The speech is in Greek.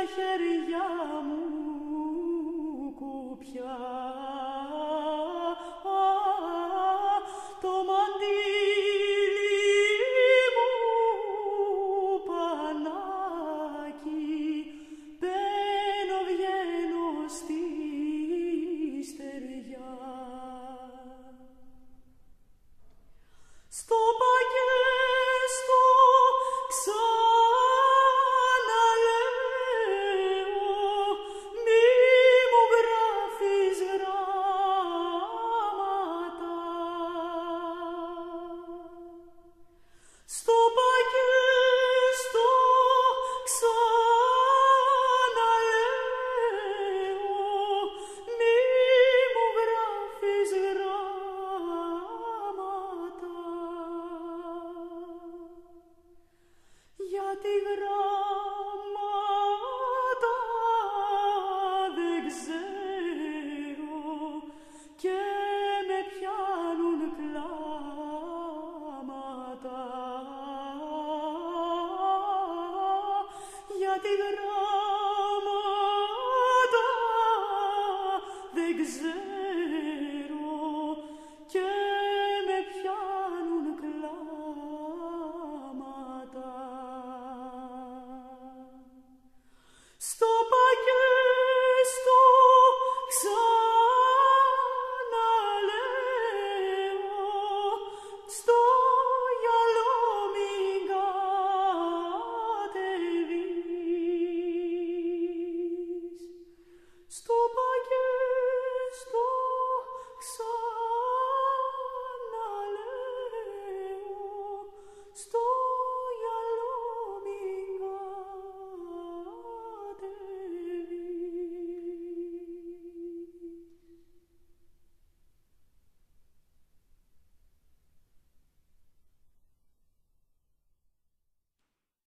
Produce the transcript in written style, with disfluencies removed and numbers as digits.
χέρια μου κουπιά, το μαντίλι μου πανάκι, μπαίνω βγαίνω στη στεριά. Στο πακέστο ξαναλέω, μη μου γράφεις γράμματα. Στο πακέστο ξαναλέω, μη μου γράφεις γράμματα. Γιατί γράμματα δεν ξέρω και με πιάνουν κλάματα. Γιατί γράμματα δεν ξέρω και με πιάνουν κλάματα. Στο πακέστο ξαναλέω, στο